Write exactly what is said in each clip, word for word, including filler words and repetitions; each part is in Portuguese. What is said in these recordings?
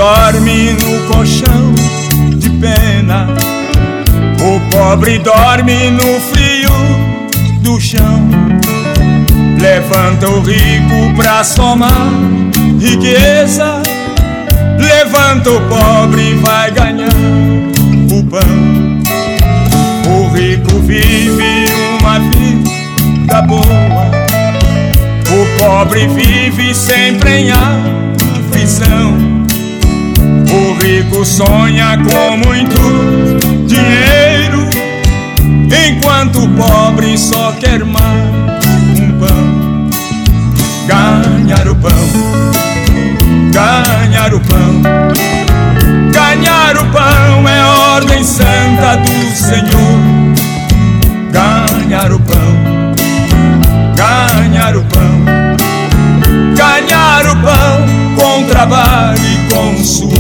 dorme no colchão de pena, o pobre dorme no frio do chão. Levanta o rico pra somar riqueza, levanta o pobre e vai ganhar o pão. O rico vive uma vida boa, o pobre vive sempre em aflição. O rico sonha com muito dinheiro, enquanto o pobre só quer mais um pão. Ganhar o pão, ganhar o pão, ganhar o pão é ordem santa do Senhor. Ganhar o pão, ganhar o pão, ganhar o pão com trabalho e com suor.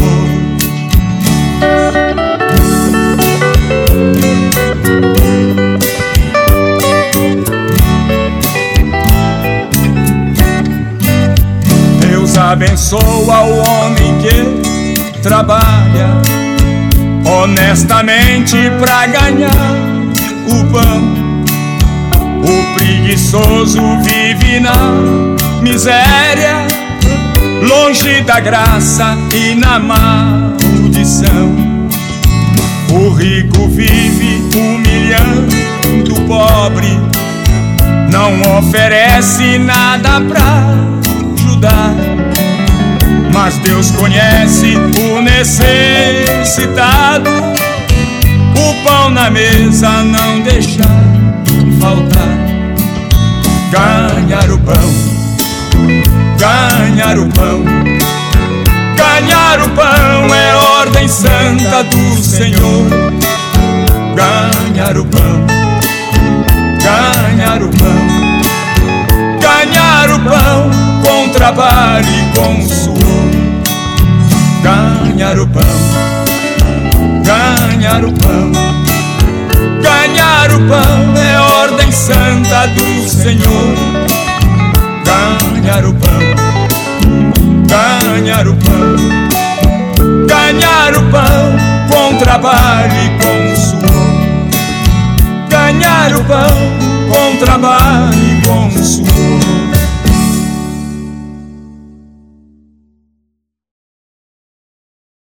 Deus abençoa o homem que trabalha honestamente pra ganhar o pão. O preguiçoso vive na miséria, longe da graça e na maldição. O rico vive humilhando o pobre, não oferece nada pra ajudar. Mas Deus conhece o necessitado, o pão na mesa não deixa faltar. Ganhar o pão, ganhar o pão, ganhar o pão é ordem santa do Senhor. Ganhar o pão, ganhar o pão, ganhar o pão com trabalho e com suor. Ganhar o pão, ganhar o pão, ganhar o pão é ordem santa do Senhor. Ganhar o pão, ganhar o pão, ganhar o pão com trabalho e com suor. Ganhar o pão com trabalho e com suor.